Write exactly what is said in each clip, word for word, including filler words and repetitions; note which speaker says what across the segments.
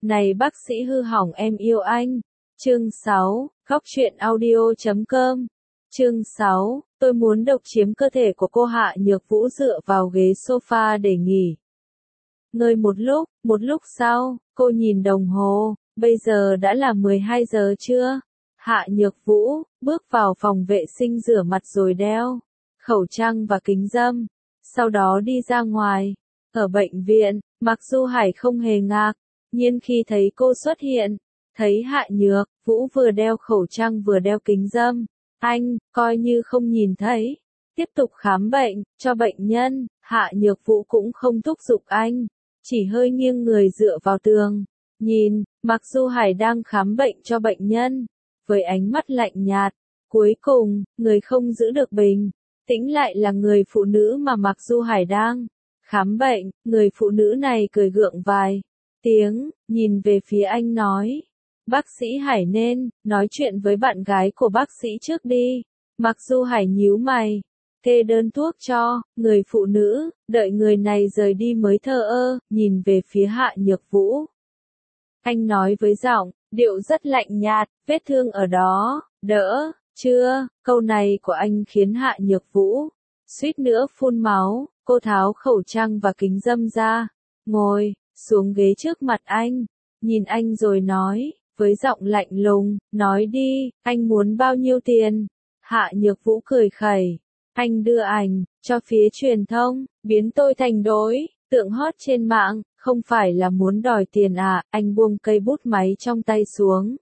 Speaker 1: Này bác sĩ hư hỏng em yêu anh. Chương sáu, Góc truyện audio chấm com. Chương sáu, tôi muốn độc chiếm cơ thể của cô. Hạ Nhược Vũ dựa vào ghế sofa để nghỉ ngơi một lúc, một lúc sau, cô nhìn đồng hồ, bây giờ đã là mười hai giờ trưa. Hạ Nhược Vũ bước vào phòng vệ sinh rửa mặt rồi đeo khẩu trang và kính râm, sau đó đi ra ngoài. Ở bệnh viện, Mạc Du Hải không hề ngạc nhiên khi thấy cô xuất hiện. Thấy Hạ Nhược Vũ vừa đeo khẩu trang vừa đeo kính râm, anh coi như không nhìn thấy, tiếp tục khám bệnh cho bệnh nhân. Hạ Nhược Vũ cũng không thúc giục anh, chỉ hơi nghiêng người dựa vào tường, nhìn Mạc Du Hải đang khám bệnh cho bệnh nhân với ánh mắt lạnh nhạt. Cuối cùng, người không giữ được bình tĩnh lại là người phụ nữ mà Mạc Du Hải đang khám bệnh. Người phụ nữ này cười gượng vài tiếng, nhìn về phía anh nói: "Bác sĩ Hải nên nói chuyện với bạn gái của bác sĩ trước đi." Mạc Du Hải nhíu mày, kê đơn thuốc cho người phụ nữ, đợi người này rời đi mới thờ ơ nhìn về phía Hạ Nhược Vũ. Anh nói với giọng điệu rất lạnh nhạt: "Vết thương ở đó, đỡ chưa?" Câu này của anh khiến Hạ Nhược Vũ suýt nữa phun máu. Cô tháo khẩu trang và kính râm ra, ngồi xuống ghế trước mặt anh, nhìn anh rồi nói với giọng lạnh lùng: "Nói đi, anh muốn bao nhiêu tiền?" Hạ Nhược Vũ cười khẩy: "Anh đưa ảnh cho phía truyền thông, biến tôi thành đối tượng hot trên mạng, không phải là muốn đòi tiền à?" Anh buông cây bút máy trong tay xuống,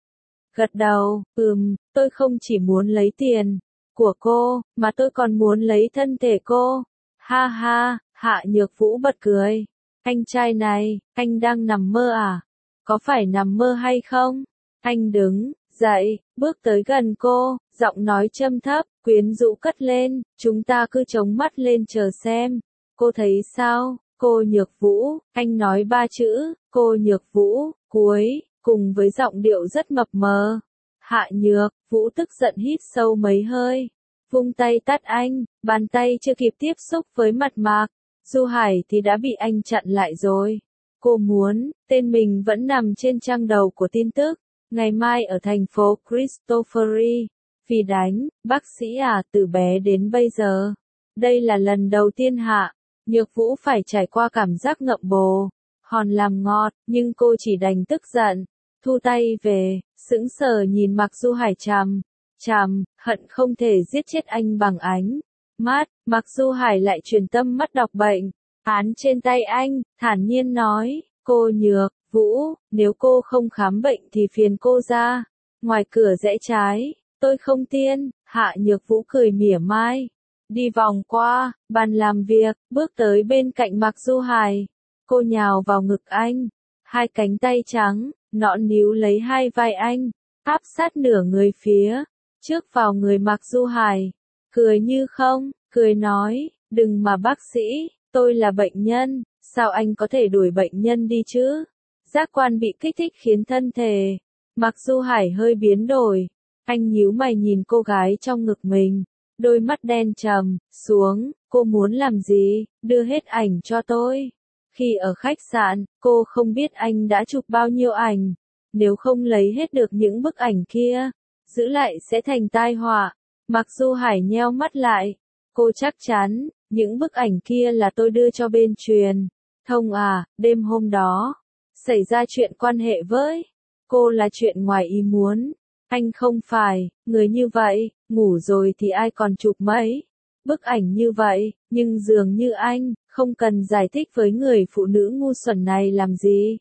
Speaker 1: gật đầu: "Ừm, tôi không chỉ muốn lấy tiền của cô, mà tôi còn muốn lấy thân thể cô." Ha ha, Hạ Nhược Vũ bật cười. "Anh trai này, anh đang nằm mơ à? Có phải nằm mơ hay không?" Anh đứng dậy, bước tới gần cô, giọng nói trầm thấp, quyến rũ cất lên: "Chúng ta cứ chống mắt lên chờ xem. Cô thấy sao, cô Nhược Vũ?" Anh nói ba chữ, "cô Nhược Vũ", cuối cùng với giọng điệu rất mập mờ. Hạ Nhược Vũ tức giận hít sâu mấy hơi, vung tay tát anh, bàn tay chưa kịp tiếp xúc với mặt Mạc Du Hải thì đã bị anh chặn lại rồi. Cô muốn tên mình vẫn nằm trên trang đầu của tin tức ngày mai ở thành phố Christophery. Vì đánh bác sĩ à, từ bé đến bây giờ, đây là lần đầu tiên Hạ Nhược Vũ phải trải qua cảm giác ngậm bồ hòn làm ngọt, nhưng cô chỉ đành tức giận thu tay về, sững sờ nhìn Mạc Du Hải chằm chằm, hận không thể giết chết anh bằng ánh mắt. Mạc Du Hải lại truyền tâm mắt đọc bệnh án trên tay anh, thản nhiên nói: "Cô Nhược Vũ, nếu cô không khám bệnh thì phiền cô ra ngoài cửa rẽ trái, tôi không tiên." Hạ Nhược Vũ cười mỉa mai, đi vòng qua bàn làm việc, bước tới bên cạnh Mạc Du Hải. Cô nhào vào ngực anh, hai cánh tay trắng nõn níu lấy hai vai anh, áp sát nửa người phía trước vào người Mạc Du Hải, cười như không cười nói: "Đừng mà bác sĩ, tôi là bệnh nhân, sao anh có thể đuổi bệnh nhân đi chứ?" Giác quan bị kích thích khiến thân thể Mạc Du Hải hơi biến đổi, anh nhíu mày nhìn cô gái trong ngực mình, đôi mắt đen trầm xuống: "Cô muốn làm gì? Đưa hết ảnh cho tôi." Khi ở khách sạn, cô không biết anh đã chụp bao nhiêu ảnh, nếu không lấy hết được những bức ảnh kia, giữ lại sẽ thành tai họa. Mạc Du Hải nheo mắt lại, cô chắc chắn những bức ảnh kia là tôi đưa cho bên truyền thông à? Đêm hôm đó xảy ra chuyện quan hệ với cô là chuyện ngoài ý muốn, anh không phải người như vậy, ngủ rồi thì ai còn chụp mấy bức ảnh như vậy, nhưng dường như anh không cần giải thích với người phụ nữ ngu xuẩn này làm gì.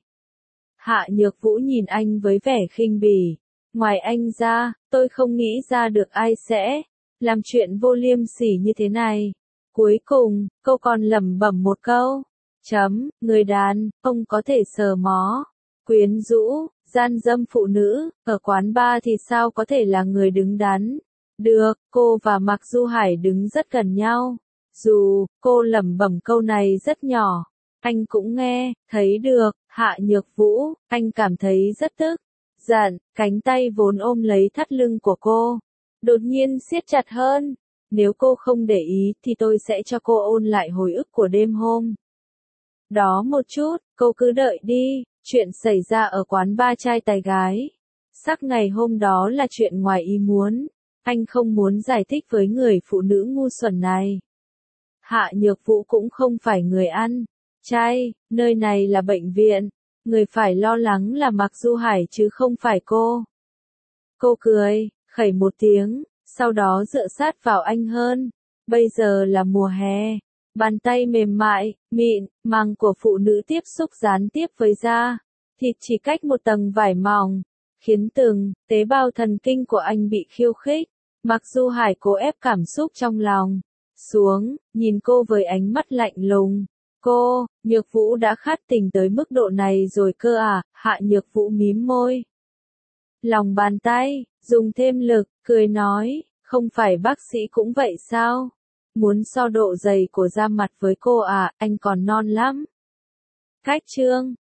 Speaker 1: Hạ Nhược Vũ nhìn anh với vẻ khinh bỉ: "Ngoài anh ra, tôi không nghĩ ra được ai sẽ làm chuyện vô liêm sỉ như thế này." Cuối cùng, cô còn lẩm bẩm một câu: "Chấm, người đàn ông có thể sờ mó, quyến rũ, gian dâm phụ nữ, ở quán bar thì sao có thể là người đứng đắn được." Cô và Mạc Du Hải đứng rất gần nhau. Dù cô lẩm bẩm câu này rất nhỏ, anh cũng nghe thấy được. Hạ Nhược Vũ, anh cảm thấy rất tức giận, cánh tay vốn ôm lấy thắt lưng của cô đột nhiên siết chặt hơn. "Nếu cô không để ý thì tôi sẽ cho cô ôn lại hồi ức của đêm hôm đó một chút, cô cứ đợi đi." Chuyện xảy ra ở quán ba trai tài gái. Sắc ngày hôm đó là chuyện ngoài ý muốn. Anh không muốn giải thích với người phụ nữ ngu xuẩn này. Hạ Nhược Vũ cũng không phải người ăn chay, nơi này là bệnh viện. Người phải lo lắng là Mạc Du Hải chứ không phải cô. Cô cười, khẩy một tiếng, sau đó dựa sát vào anh hơn. Bây giờ là mùa hè. Bàn tay mềm mại, mịn, màng của phụ nữ tiếp xúc gián tiếp với da. Thịt chỉ cách một tầng vải mỏng, khiến từng tế bào thần kinh của anh bị khiêu khích. Mạc Du Hải cố ép cảm xúc trong lòng xuống, nhìn cô với ánh mắt lạnh lùng. Cô, Nhược Vũ đã khát tình tới mức độ này rồi cơ à? Hạ Nhược Vũ mím môi. Lòng bàn tay, dùng thêm lực, cười nói, không phải bác sĩ cũng vậy sao? Muốn so độ dày của da mặt với cô à, anh còn non lắm. Cách chương